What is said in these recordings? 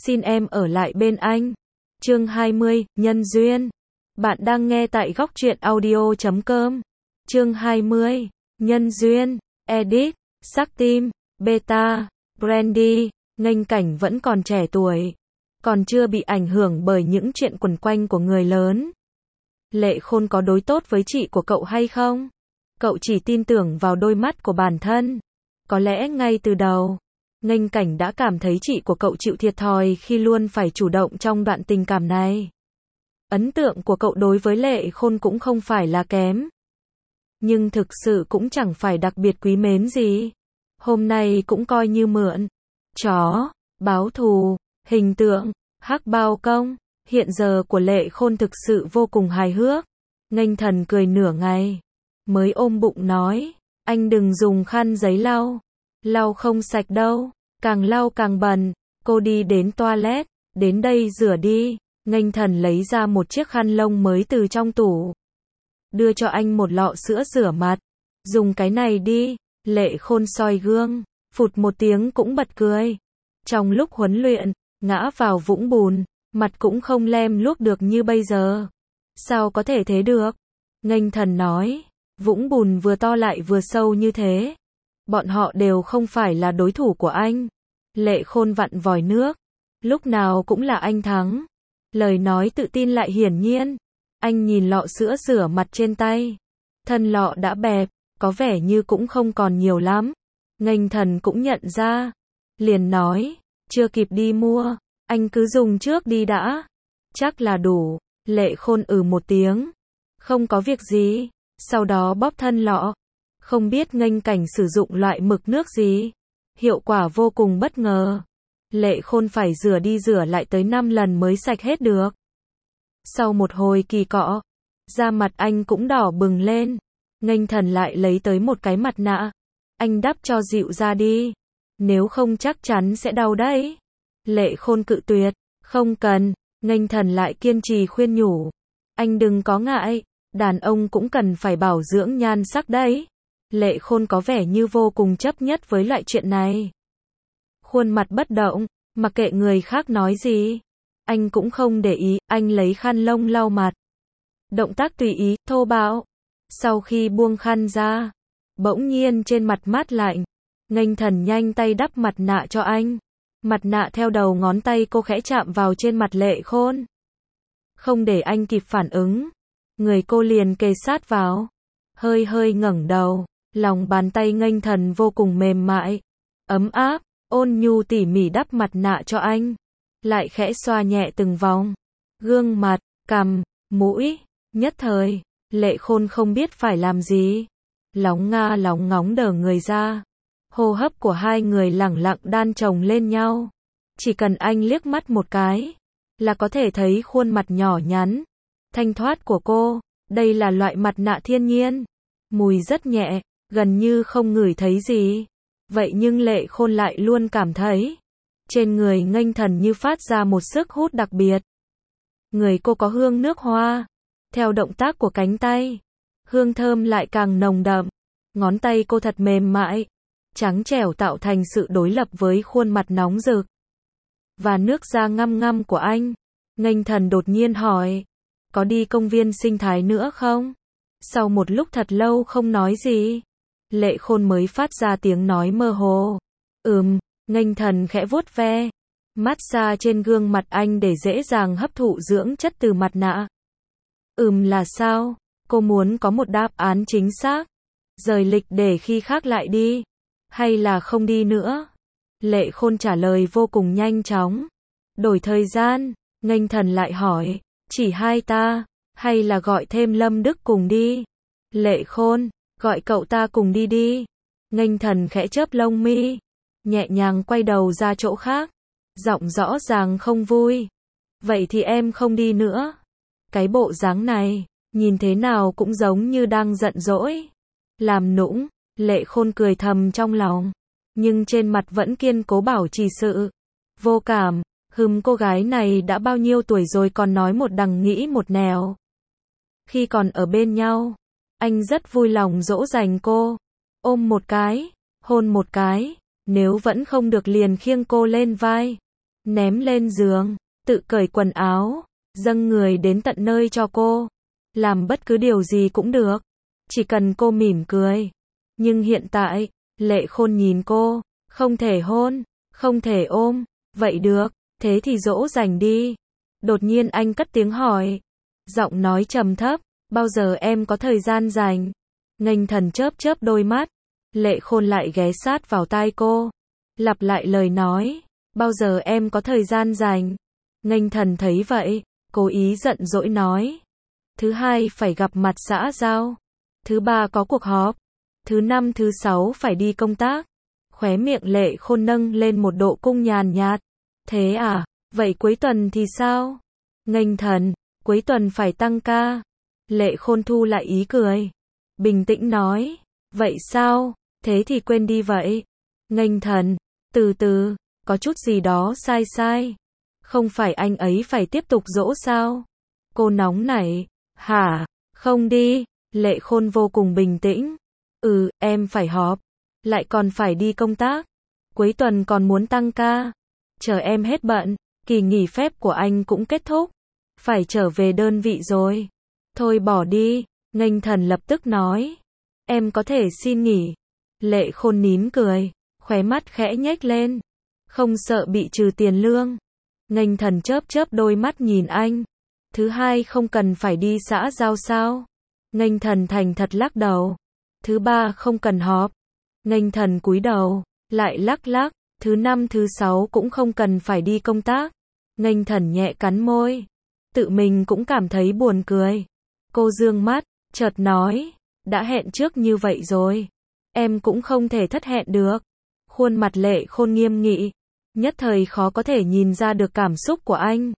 xin em ở lại bên anh. Chương 20, Nhân duyên. Bạn đang nghe tại góc truyện audio.com. Chương 20, Nhân duyên. Edit, Sắc Tim, Beta, Brandy. Nghênh Cảnh vẫn còn trẻ tuổi, còn chưa bị ảnh hưởng bởi những chuyện quẩn quanh của người lớn. Lệ Khôn có đối tốt với chị của cậu hay không? Cậu chỉ tin tưởng vào đôi mắt của bản thân. Có lẽ ngay từ đầu, Nghênh Cảnh đã cảm thấy chị của cậu chịu thiệt thòi khi luôn phải chủ động trong đoạn tình cảm này. Ấn tượng của cậu đối với Lệ Khôn cũng không phải là kém, nhưng thực sự cũng chẳng phải đặc biệt quý mến gì. Hôm nay cũng coi như mượn chó báo thù, hình tượng hắc bao công hiện giờ của Lệ Khôn thực sự vô cùng hài hước. Nghênh Thần cười nửa ngày, mới ôm bụng nói, anh đừng dùng khăn giấy lau, lau không sạch đâu, càng lau càng bẩn. Cô đi đến toilet, đến đây rửa đi. Nghênh Thần lấy ra một chiếc khăn lông mới từ trong tủ, đưa cho anh một lọ sữa rửa mặt. Dùng cái này đi. Lệ Khôn soi gương, phụt một tiếng cũng bật cười. Trong lúc huấn luyện, ngã vào vũng bùn, mặt cũng không lem luốc được như bây giờ. Sao có thể thế được? Nghênh Thần nói, vũng bùn vừa to lại vừa sâu như thế, bọn họ đều không phải là đối thủ của anh. Lệ Khôn vặn vòi nước, lúc nào cũng là anh thắng. Lời nói tự tin lại hiển nhiên. Anh nhìn lọ sữa rửa mặt trên tay, thân lọ đã bẹp, có vẻ như cũng không còn nhiều lắm. Nghênh Thần cũng nhận ra, liền nói, chưa kịp đi mua, anh cứ dùng trước đi đã, chắc là đủ. Lệ Khôn một tiếng, không có việc gì, sau đó bóp thân lọ. Không biết Nghênh Cảnh sử dụng loại mực nước gì, hiệu quả vô cùng bất ngờ. Lệ Khôn phải rửa đi rửa lại tới 5 lần mới sạch hết được. Sau một hồi kỳ cọ, da mặt anh cũng đỏ bừng lên. Nghênh Thần lại lấy tới một cái mặt nạ. Anh đắp cho dịu ra đi, nếu không chắc chắn sẽ đau đấy. Lệ Khôn cự tuyệt, không cần. Nghênh Thần lại kiên trì khuyên nhủ, anh đừng có ngại, đàn ông cũng cần phải bảo dưỡng nhan sắc đấy. Lệ Khôn có vẻ như vô cùng chấp nhất với loại chuyện này. Khuôn mặt bất động, mặc kệ người khác nói gì. Anh cũng không để ý, anh lấy khăn lông lau mặt. Động tác tùy ý, thô bạo. Sau khi buông khăn ra, bỗng nhiên trên mặt mát lạnh. Nghênh Thần nhanh tay đắp mặt nạ cho anh. Mặt nạ theo đầu ngón tay cô khẽ chạm vào trên mặt Lệ Khôn. Không để anh kịp phản ứng, người cô liền kề sát vào. Hơi hơi ngẩng đầu, lòng bàn tay Nghênh Thần vô cùng mềm mại, ấm áp, ôn nhu tỉ mỉ đắp mặt nạ cho anh. Lại khẽ xoa nhẹ từng vòng, gương mặt, cằm, mũi. Nhất thời, Lệ Khôn không biết phải làm gì. Lóng ngóng đờ người ra. Hô hấp của hai người lẳng lặng đan chồng lên nhau. Chỉ cần anh liếc mắt một cái, là có thể thấy khuôn mặt nhỏ nhắn, thanh thoát của cô. Đây là loại mặt nạ thiên nhiên. Mùi rất nhẹ, gần như không ngửi thấy gì. Vậy nhưng Lệ Khôn lại luôn cảm thấy trên người Nghênh Thần như phát ra một sức hút đặc biệt. Người cô có hương nước hoa. Theo động tác của cánh tay, hương thơm lại càng nồng đậm. Ngón tay cô thật mềm mại, trắng trẻo tạo thành sự đối lập với khuôn mặt nóng rực và nước da ngăm ngăm của anh. Nghênh Thần đột nhiên hỏi, có đi công viên sinh thái nữa không? Sau một lúc thật lâu không nói gì, Lệ Khôn mới phát ra tiếng nói mơ hồ. Nghênh Thần khẽ vuốt ve, massage trên gương mặt anh để dễ dàng hấp thụ dưỡng chất từ mặt nạ. Là sao? Cô muốn có một đáp án chính xác. Rời lịch để khi khác lại đi, hay là không đi nữa? Lệ Khôn trả lời vô cùng nhanh chóng. Đổi thời gian. Nghênh Thần lại hỏi, chỉ hai ta, hay là gọi thêm Lâm Đức cùng đi? Lệ Khôn, gọi cậu ta cùng đi đi. Nghênh Thần khẽ chớp lông mi, nhẹ nhàng quay đầu ra chỗ khác, giọng rõ ràng không vui. Vậy thì em không đi nữa. Cái bộ dáng này, nhìn thế nào cũng giống như đang giận dỗi, làm nũng. Lệ Khôn cười thầm trong lòng, nhưng trên mặt vẫn kiên cố bảo trì sự vô cảm. Cô gái này đã bao nhiêu tuổi rồi còn nói một đằng nghĩ một nẻo. Khi còn ở bên nhau, anh rất vui lòng dỗ dành cô, ôm một cái, hôn một cái, nếu vẫn không được liền khiêng cô lên vai. ném lên giường, tự cởi quần áo, dâng người đến tận nơi cho cô. Làm bất cứ điều gì cũng được, chỉ cần cô mỉm cười. Nhưng hiện tại, Lệ Khôn nhìn cô, không thể hôn, không thể ôm, vậy được, thế thì dỗ dành đi. Đột nhiên anh cất tiếng hỏi, giọng nói trầm thấp, bao giờ em có thời gian rảnh? Nghênh Thần chớp chớp đôi mắt, Lệ Khôn lại ghé sát vào tai cô, lặp lại lời nói, bao giờ em có thời gian rảnh? Nghênh Thần thấy vậy, cố ý giận dỗi nói, thứ hai phải gặp mặt xã giao, thứ ba có cuộc họp, thứ năm thứ sáu phải đi công tác. Khóe miệng Lệ Khôn nâng lên một độ cung nhàn nhạt. Thế à, vậy cuối tuần thì sao? Nghênh Thần, cuối tuần phải tăng ca. Lệ Khôn thu lại ý cười, bình tĩnh nói, vậy sao, thế thì quên đi vậy. Nghênh Thần, từ từ, có chút gì đó sai sai. Không phải anh ấy phải tiếp tục dỗ sao? Cô nóng nảy, hả, không đi. Lệ Khôn vô cùng bình tĩnh, em phải họp, lại còn phải đi công tác, cuối tuần còn muốn tăng ca. Chờ em hết bận, kỳ nghỉ phép của anh cũng kết thúc, phải trở về đơn vị rồi. Thôi bỏ đi, Nghênh Thần lập tức nói, em có thể xin nghỉ. Lệ Khôn nín cười, khóe mắt khẽ nhếch lên, không sợ bị trừ tiền lương. Nghênh Thần chớp chớp đôi mắt nhìn anh, thứ hai không cần phải đi xã giao sao? Nghênh Thần thành thật lắc đầu, thứ ba không cần họp. Nghênh Thần cúi đầu, lại lắc lắc, thứ năm thứ sáu cũng không cần phải đi công tác. Nghênh Thần nhẹ cắn môi, tự mình cũng cảm thấy buồn cười. Cô dương mắt, chợt nói, đã hẹn trước như vậy rồi, em cũng không thể thất hẹn được. Khuôn mặt Lệ Khôn nghiêm nghị, nhất thời khó có thể nhìn ra được cảm xúc của anh.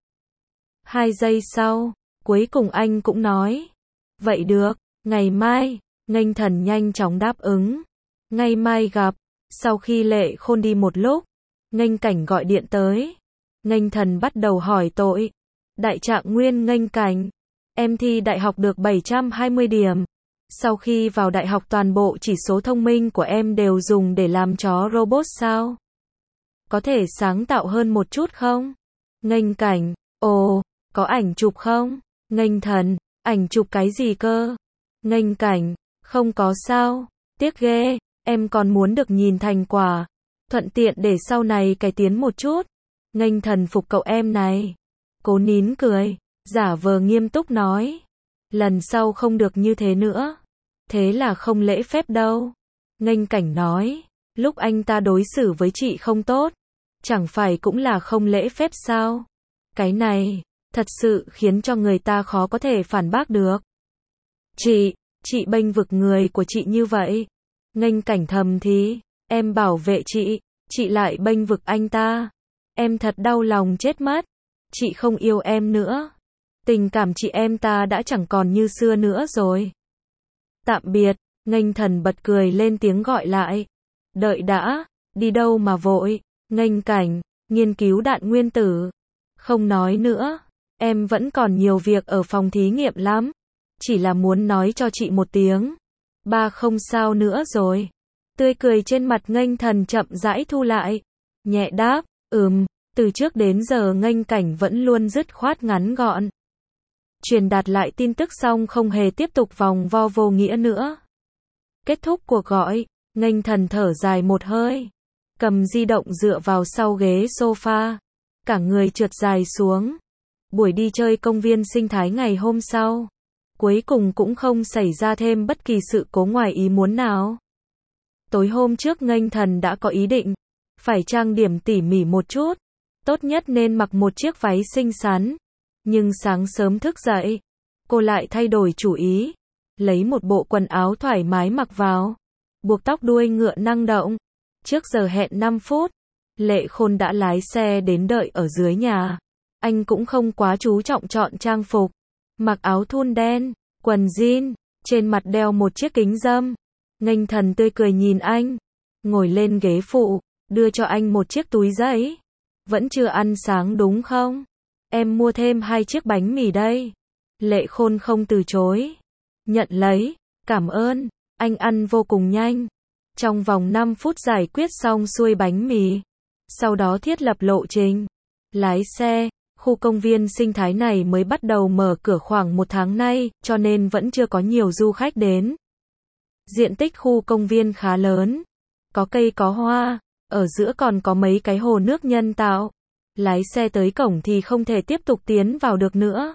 2 giây sau, cuối cùng anh cũng nói, vậy được, ngày mai. Nghênh Thần nhanh chóng đáp ứng, ngày mai gặp. Sau khi Lệ Khôn đi một lúc, Nghênh Cảnh gọi điện tới. Nghênh Thần bắt đầu hỏi tội. Đại trạng nguyên Nghênh Cảnh, em thi đại học được 720 điểm. Sau khi vào đại học toàn bộ chỉ số thông minh của em đều dùng để làm chó robot sao? Có thể sáng tạo hơn một chút không? Nghênh Cảnh, ồ, có ảnh chụp không? Nghênh Thần, ảnh chụp cái gì cơ? Nghênh Cảnh, không có sao, tiếc ghê, em còn muốn được nhìn thành quả, thuận tiện để sau này cải tiến một chút. Nghênh Thần phục cậu em này. Cố nín cười, giả vờ nghiêm túc nói, lần sau không được như thế nữa, thế là không lễ phép đâu. Nghênh Cảnh nói, lúc anh ta đối xử với chị không tốt, chẳng phải cũng là không lễ phép sao? Cái này, thật sự khiến cho người ta khó có thể phản bác được. Chị bênh vực người của chị như vậy. Nghênh Cảnh thầm thì, em bảo vệ chị lại bênh vực anh ta. Em thật đau lòng chết mất. Chị không yêu em nữa. Tình cảm chị em ta đã chẳng còn như xưa nữa rồi. Tạm biệt. Nghênh Thần bật cười lên tiếng gọi lại. Đợi đã, đi đâu mà vội? Nghênh Cảnh, nghiên cứu đạn nguyên tử. Không nói nữa, em vẫn còn nhiều việc ở phòng thí nghiệm lắm. Chỉ là muốn nói cho chị một tiếng. Ba không sao nữa rồi. Tươi cười trên mặt Nghênh Thần chậm rãi thu lại. Nhẹ đáp, từ trước đến giờ Nghênh Cảnh vẫn luôn dứt khoát ngắn gọn. Truyền đạt lại tin tức xong không hề tiếp tục vòng vo vô nghĩa nữa. Kết thúc cuộc gọi, Nghênh Thần thở dài một hơi. Cầm di động dựa vào sau ghế sofa. Cả người trượt dài xuống. Buổi đi chơi công viên sinh thái ngày hôm sau, cuối cùng cũng không xảy ra thêm bất kỳ sự cố ngoài ý muốn nào. Tối hôm trước Nghênh Thần đã có ý định, phải trang điểm tỉ mỉ một chút, tốt nhất nên mặc một chiếc váy xinh xắn. Nhưng sáng sớm thức dậy, cô lại thay đổi chủ ý, lấy một bộ quần áo thoải mái mặc vào, buộc tóc đuôi ngựa năng động. Trước giờ hẹn 5 phút, Lệ Khôn đã lái xe đến đợi ở dưới nhà. Anh cũng không quá chú trọng chọn trang phục, mặc áo thun đen, quần jean, trên mặt đeo một chiếc kính râm. Nghênh Thần tươi cười nhìn anh, ngồi lên ghế phụ, đưa cho anh một chiếc túi giấy. Vẫn chưa ăn sáng đúng không? Em mua thêm 2 chiếc bánh mì đây. Lệ Khôn không từ chối, nhận lấy, cảm ơn. Anh ăn vô cùng nhanh, trong vòng 5 phút giải quyết xong xuôi bánh mì, sau đó thiết lập lộ trình. Lái xe, khu công viên sinh thái này mới bắt đầu mở cửa khoảng 1 tháng nay, cho nên vẫn chưa có nhiều du khách đến. Diện tích khu công viên khá lớn, có cây có hoa, ở giữa còn có mấy cái hồ nước nhân tạo. Lái xe tới cổng thì không thể tiếp tục tiến vào được nữa.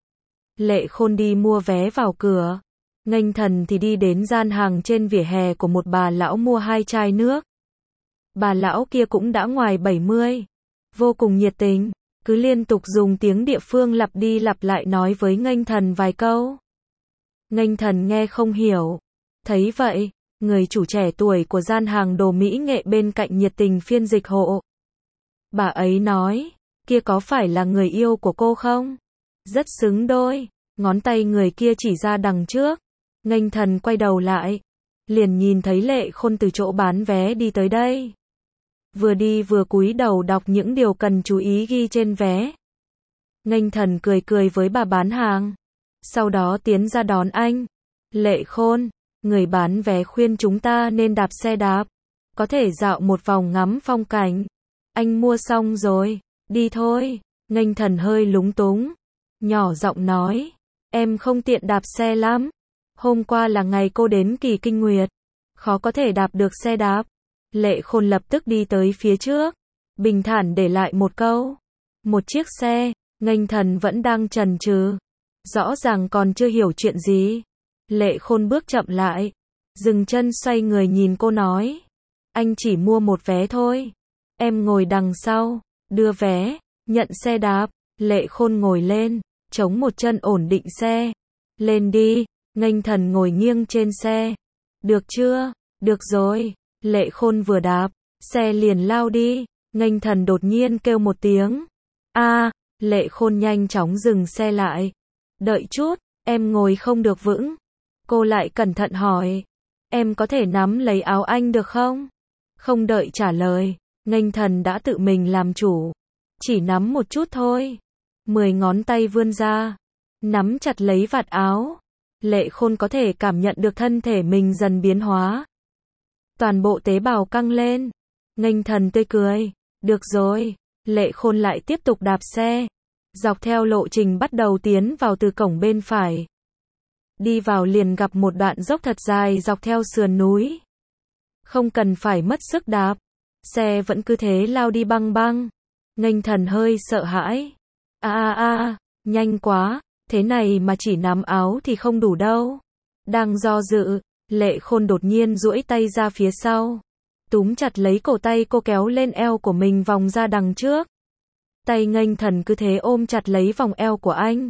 Lệ Khôn đi mua vé vào cửa. Nghênh Thần thì đi đến gian hàng trên vỉa hè của một bà lão mua 2 chai nước. Bà lão kia cũng đã ngoài 70. Vô cùng nhiệt tình, cứ liên tục dùng tiếng địa phương lặp đi lặp lại nói với Nghênh Thần vài câu. Nghênh Thần nghe không hiểu. Thấy vậy, người chủ trẻ tuổi của gian hàng đồ mỹ nghệ bên cạnh nhiệt tình phiên dịch hộ. Bà ấy nói, kia có phải là người yêu của cô không? Rất xứng đôi. Ngón tay người kia chỉ ra đằng trước. Nghênh Thần quay đầu lại, liền nhìn thấy Lệ Khôn từ chỗ bán vé đi tới đây. Vừa đi vừa cúi đầu đọc những điều cần chú ý ghi trên vé. Nghênh Thần cười cười với bà bán hàng, sau đó tiến ra đón anh. Lệ Khôn, người bán vé khuyên chúng ta nên đạp xe đạp, có thể dạo một vòng ngắm phong cảnh. Anh mua xong rồi, đi thôi. Nghênh Thần hơi lúng túng, nhỏ giọng nói, em không tiện đạp xe lắm. Hôm qua là ngày cô đến Kỳ Kinh Nguyệt, khó có thể đạp được xe đạp. Lệ Khôn lập tức đi tới phía trước, bình thản để lại một câu. Một chiếc xe. Nghênh Thần vẫn đang chần chừ, rõ ràng còn chưa hiểu chuyện gì. Lệ Khôn bước chậm lại, dừng chân xoay người nhìn cô nói, anh chỉ mua một vé thôi. Em ngồi đằng sau, đưa vé, nhận xe đạp. Lệ Khôn ngồi lên, chống một chân ổn định xe. Lên đi. Nghênh Thần ngồi nghiêng trên xe. Được chưa? Được rồi. Lệ Khôn vừa đạp, xe liền lao đi. Nghênh Thần đột nhiên kêu một tiếng. Lệ Khôn nhanh chóng dừng xe lại. Đợi chút, em ngồi không được vững. Cô lại cẩn thận hỏi. Em có thể nắm lấy áo anh được không? Không đợi trả lời, Nghênh Thần đã tự mình làm chủ. Chỉ nắm một chút thôi. 10 ngón tay vươn ra, nắm chặt lấy vạt áo. Lệ Khôn có thể cảm nhận được thân thể mình dần biến hóa. Toàn bộ tế bào căng lên. Nghênh Thần tươi cười. Được rồi. Lệ Khôn lại tiếp tục đạp xe. Dọc theo lộ trình bắt đầu tiến vào từ cổng bên phải. Đi vào liền gặp một đoạn dốc thật dài dọc theo sườn núi. Không cần phải mất sức đạp. Xe vẫn cứ thế lao đi băng băng. Nghênh Thần hơi sợ hãi. Nhanh quá. Thế này mà chỉ nắm áo thì không đủ đâu. Đang do dự, Lệ Khôn đột nhiên duỗi tay ra phía sau, túm chặt lấy cổ tay cô kéo lên eo của mình vòng ra đằng trước. Tay Nghênh Thần cứ thế ôm chặt lấy vòng eo của anh.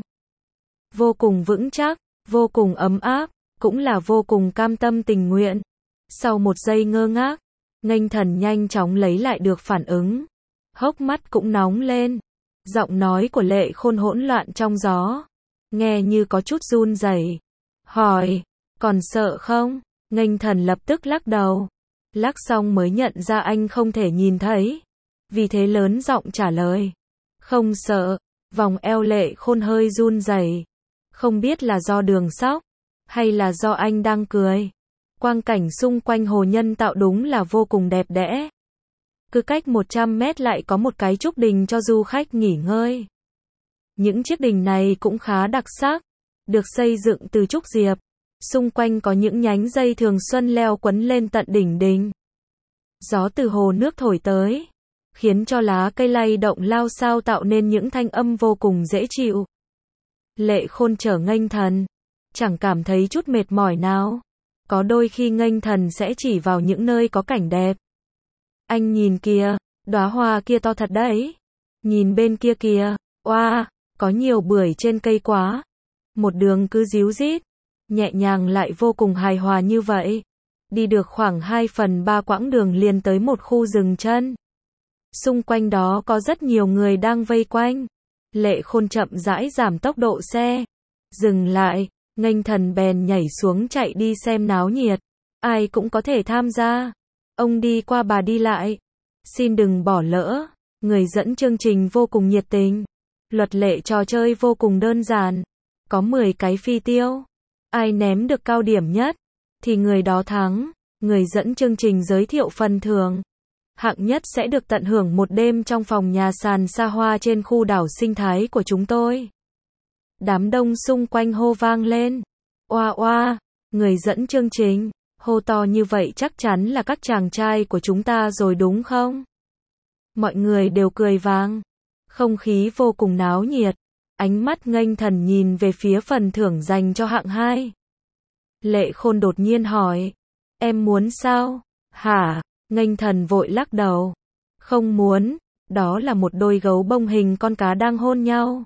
Vô cùng vững chắc, vô cùng ấm áp, cũng là vô cùng cam tâm tình nguyện. Sau một giây ngơ ngác, Nghênh Thần nhanh chóng lấy lại được phản ứng. Hốc mắt cũng nóng lên. Giọng nói của Lệ Khôn hỗn loạn trong gió, nghe như có chút run rẩy. Hỏi, còn sợ không? Nghênh Thần lập tức lắc đầu. Lắc xong mới nhận ra anh không thể nhìn thấy. Vì thế lớn giọng trả lời. Không sợ. Vòng eo Lệ Khôn hơi run rẩy. Không biết là do đường sóc, hay là do anh đang cười. Quang cảnh xung quanh hồ nhân tạo đúng là vô cùng đẹp đẽ. Cứ cách 100 mét lại có một cái trúc đình cho du khách nghỉ ngơi. Những chiếc đình này cũng khá đặc sắc, được xây dựng từ trúc diệp. Xung quanh có những nhánh dây thường xuân leo quấn lên tận đỉnh đình. Gió từ hồ nước thổi tới, khiến cho lá cây lay động lao xao tạo nên những thanh âm vô cùng dễ chịu. Lệ Khôn chở Nghênh Thần, chẳng cảm thấy chút mệt mỏi nào. Có đôi khi Nghênh Thần sẽ chỉ vào những nơi có cảnh đẹp. Anh nhìn kìa, đóa hoa kia to thật đấy. Nhìn bên kia kìa, oa, có nhiều bưởi trên cây quá. Một đường cứ ríu rít, nhẹ nhàng lại vô cùng hài hòa như vậy. Đi được khoảng 2/3 quãng đường liền tới một khu rừng chân. Xung quanh đó có rất nhiều người đang vây quanh. Lệ Khôn chậm rãi giảm tốc độ xe. Dừng lại, Nghênh Thần bèn nhảy xuống chạy đi xem náo nhiệt. Ai cũng có thể tham gia. Ông đi qua bà đi lại. Xin đừng bỏ lỡ. Người dẫn chương trình vô cùng nhiệt tình. Luật lệ trò chơi vô cùng đơn giản. Có 10 cái phi tiêu. Ai ném được cao điểm nhất thì người đó thắng. Người dẫn chương trình giới thiệu phần thưởng. Hạng nhất sẽ được tận hưởng một đêm trong phòng nhà sàn xa hoa trên khu đảo sinh thái của chúng tôi. Đám đông xung quanh hô vang lên. Oa oa, người dẫn chương trình, hô to như vậy chắc chắn là các chàng trai của chúng ta rồi đúng không? Mọi người đều cười vang. Không khí vô cùng náo nhiệt. Ánh mắt nghênh thần nhìn về phía phần thưởng dành cho hạng 2. Lệ Khôn đột nhiên hỏi. Em muốn sao? Hả? Nghênh thần vội lắc đầu. Không muốn, đó là một đôi gấu bông hình con cá đang hôn nhau.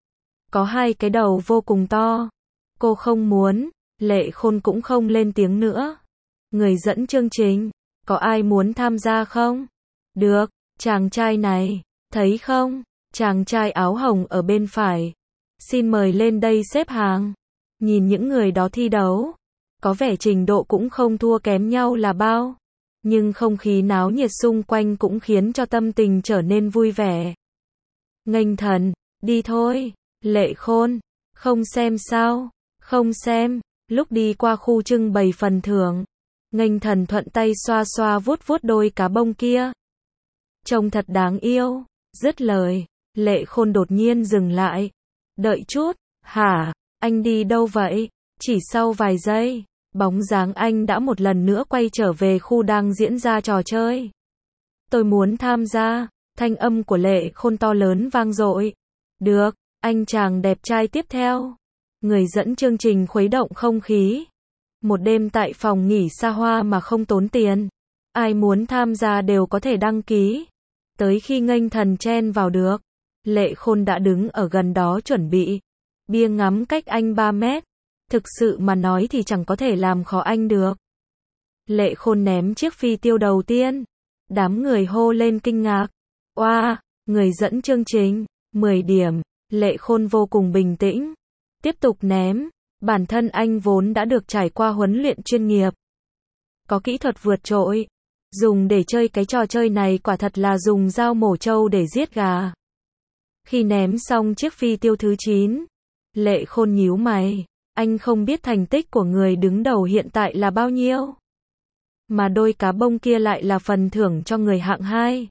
Có hai cái đầu vô cùng to. Cô không muốn, Lệ Khôn cũng không lên tiếng nữa. Người dẫn chương trình, có ai muốn tham gia không? Được, chàng trai này, thấy không? Chàng trai áo hồng ở bên phải. Xin mời lên đây xếp hàng. Nhìn những người đó thi đấu, có vẻ trình độ cũng không thua kém nhau là bao. Nhưng không khí náo nhiệt xung quanh cũng khiến cho tâm tình trở nên vui vẻ. Nghênh thần, đi thôi. Lệ Khôn, không xem sao? Không xem. Lúc đi qua khu trưng bày phần thưởng, Nghênh thần thuận tay xoa xoa vuốt vuốt đôi cá bông kia. Trông thật đáng yêu. Dứt lời, Lệ Khôn đột nhiên dừng lại. Đợi chút, hả? Anh đi đâu vậy? Chỉ sau vài giây, bóng dáng anh đã một lần nữa quay trở về khu đang diễn ra trò chơi. Tôi muốn tham gia. Thanh âm của Lệ Khôn to lớn vang dội. Được, anh chàng đẹp trai tiếp theo. Người dẫn chương trình khuấy động không khí. Một đêm tại phòng nghỉ xa hoa mà không tốn tiền. Ai muốn tham gia đều có thể đăng ký. Tới khi Nghênh thần chen vào được, Lệ Khôn đã đứng ở gần đó chuẩn bị. Bia ngắm cách anh 3 mét. Thực sự mà nói thì chẳng có thể làm khó anh được. Lệ Khôn ném chiếc phi tiêu đầu tiên. Đám người hô lên kinh ngạc. Oa, người dẫn chương trình, 10 điểm. Lệ Khôn vô cùng bình tĩnh. Tiếp tục ném. Bản thân anh vốn đã được trải qua huấn luyện chuyên nghiệp. Có kỹ thuật vượt trội. Dùng để chơi cái trò chơi này quả thật là dùng dao mổ trâu để giết gà. Khi ném xong chiếc phi tiêu thứ 9, Lệ Khôn nhíu mày. Anh không biết thành tích của người đứng đầu hiện tại là bao nhiêu. Mà đôi cá bông kia lại là phần thưởng cho người hạng 2.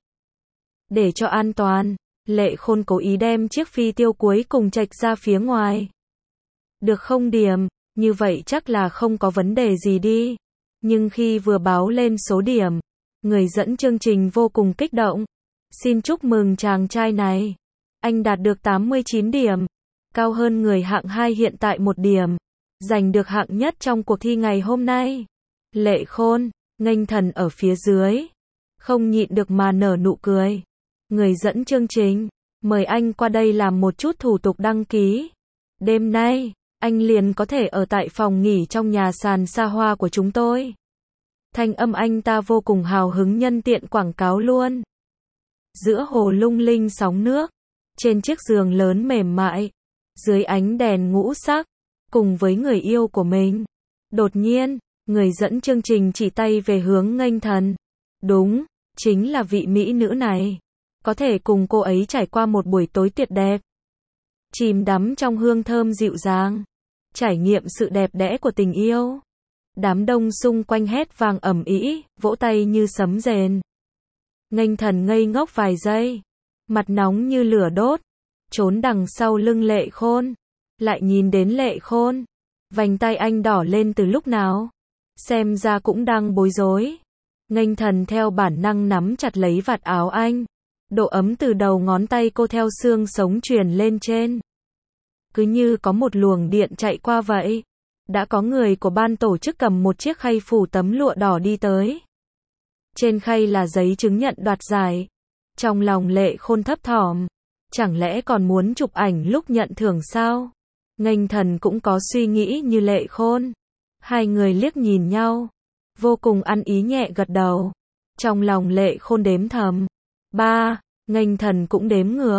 Để cho an toàn, Lệ Khôn cố ý đem chiếc phi tiêu cuối cùng chệch ra phía ngoài. Được không điểm, như vậy chắc là không có vấn đề gì đi. Nhưng khi vừa báo lên số điểm, người dẫn chương trình vô cùng kích động. Xin chúc mừng chàng trai này. Anh đạt được 89 điểm. Cao hơn người hạng 2 hiện tại 1 điểm. Giành được hạng nhất trong cuộc thi ngày hôm nay. Lệ Khôn, Nghênh thần ở phía dưới. Không nhịn được mà nở nụ cười. Người dẫn chương trình, mời anh qua đây làm một chút thủ tục đăng ký. Đêm nay, anh liền có thể ở tại phòng nghỉ trong nhà sàn xa hoa của chúng tôi. Thanh âm anh ta vô cùng hào hứng nhân tiện quảng cáo luôn. Giữa hồ lung linh sóng nước, trên chiếc giường lớn mềm mại, dưới ánh đèn ngũ sắc, cùng với người yêu của mình. Đột nhiên, người dẫn chương trình chỉ tay về hướng Nghênh thần. Đúng, chính là vị mỹ nữ này. Có thể cùng cô ấy trải qua một buổi tối tuyệt đẹp. Chìm đắm trong hương thơm dịu dàng. Trải nghiệm sự đẹp đẽ của tình yêu. Đám đông xung quanh hét vang ầm ĩ, vỗ tay như sấm rền. Nghênh thần ngây ngốc vài giây. Mặt nóng như lửa đốt. Trốn đằng sau lưng Lệ Khôn. Lại nhìn đến Lệ Khôn. Vành tay anh đỏ lên từ lúc nào. Xem ra cũng đang bối rối. Nghênh thần theo bản năng nắm chặt lấy vạt áo anh. Độ ấm từ đầu ngón tay cô theo xương sống truyền lên trên. Cứ như có một luồng điện chạy qua vậy. Đã có người của ban tổ chức cầm một chiếc khay phủ tấm lụa đỏ đi tới. Trên khay là giấy chứng nhận đoạt giải. Trong lòng Lệ Khôn thấp thỏm. Chẳng lẽ còn muốn chụp ảnh lúc nhận thưởng sao? Nghênh thần cũng có suy nghĩ như Lệ Khôn. Hai người liếc nhìn nhau. Vô cùng ăn ý nhẹ gật đầu. Trong lòng Lệ Khôn đếm thầm. 3, Nghênh thần cũng đếm ngược.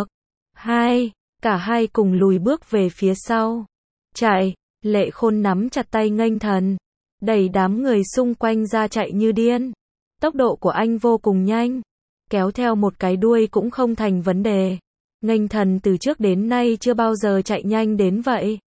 2, cả hai cùng lùi bước về phía sau. Chạy, Lệ Khôn nắm chặt tay Nghênh thần. Đẩy đám người xung quanh ra chạy như điên. Tốc độ của anh vô cùng nhanh. Kéo theo một cái đuôi cũng không thành vấn đề. Nghênh thần từ trước đến nay chưa bao giờ chạy nhanh đến vậy.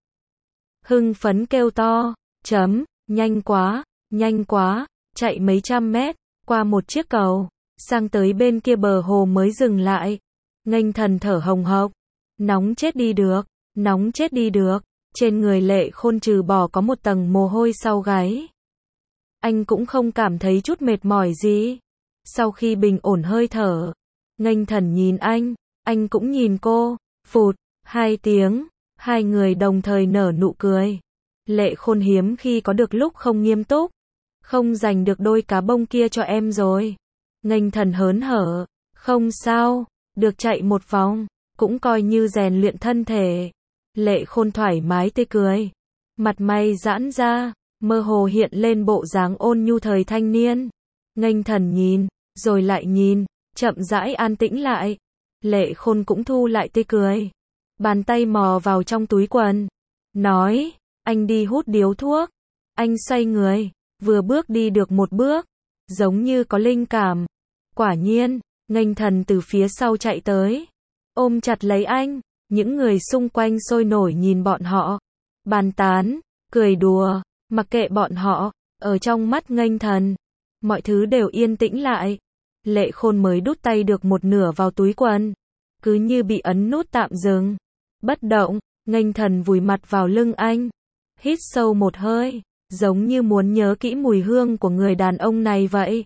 Hưng phấn kêu to. Nhanh quá, chạy mấy trăm mét, qua một chiếc cầu. sang tới bên kia bờ hồ mới dừng lại. Nghênh Thần thở hồng hộc, nóng chết đi được, nóng chết đi được, trên người Lệ Khôn trừ bỏ có một tầng mồ hôi sau gáy. Anh cũng không cảm thấy chút mệt mỏi gì. Sau khi bình ổn hơi thở, Nghênh Thần nhìn anh cũng nhìn cô, phụt, 2 tiếng, hai người đồng thời nở nụ cười. Lệ Khôn hiếm khi có được lúc không nghiêm túc, không giành được đôi cá bông kia cho em rồi. Nghênh Thần hớn hở, không sao, được chạy một vòng, cũng coi như rèn luyện thân thể. Lệ Khôn thoải mái tươi cười, mặt mày giãn ra, mơ hồ hiện lên bộ dáng ôn nhu thời thanh niên. Nghênh Thần nhìn, rồi lại nhìn, chậm rãi an tĩnh lại. Lệ Khôn cũng thu lại tươi cười, bàn tay mò vào trong túi quần, nói, anh đi hút điếu thuốc. Anh xoay người, vừa bước đi được một bước, giống như có linh cảm. Quả nhiên, Nghênh Thần từ phía sau chạy tới, ôm chặt lấy anh. Những người xung quanh sôi nổi nhìn bọn họ, bàn tán, cười đùa, mặc kệ bọn họ. Ở trong mắt Nghênh Thần, mọi thứ đều yên tĩnh lại. Lệ Khôn mới đút tay được một nửa vào túi quần, cứ như bị ấn nút tạm dừng, bất động. Nghênh Thần vùi mặt vào lưng anh, hít sâu một hơi, giống như muốn nhớ kỹ mùi hương của người đàn ông này vậy.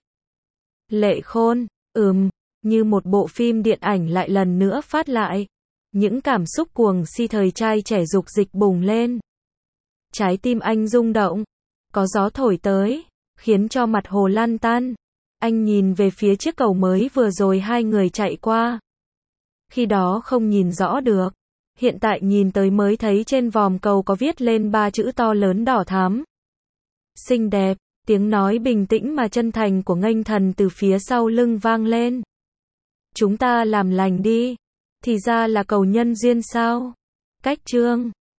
Lệ Khôn, như một bộ phim điện ảnh lại lần nữa phát lại. Những cảm xúc cuồng si thời trai trẻ dục dịch bùng lên. Trái tim anh rung động, có gió thổi tới, khiến cho mặt hồ lăn tăn. Anh nhìn về phía chiếc cầu mới vừa rồi hai người chạy qua. Khi đó không nhìn rõ được, hiện tại nhìn tới mới thấy trên vòm cầu có viết lên 3 chữ to lớn đỏ thắm. Xinh đẹp, tiếng nói bình tĩnh mà chân thành của Nghênh Thần từ phía sau lưng vang lên. Chúng ta làm lành đi. Thì ra là cầu nhân duyên sao? Cách chương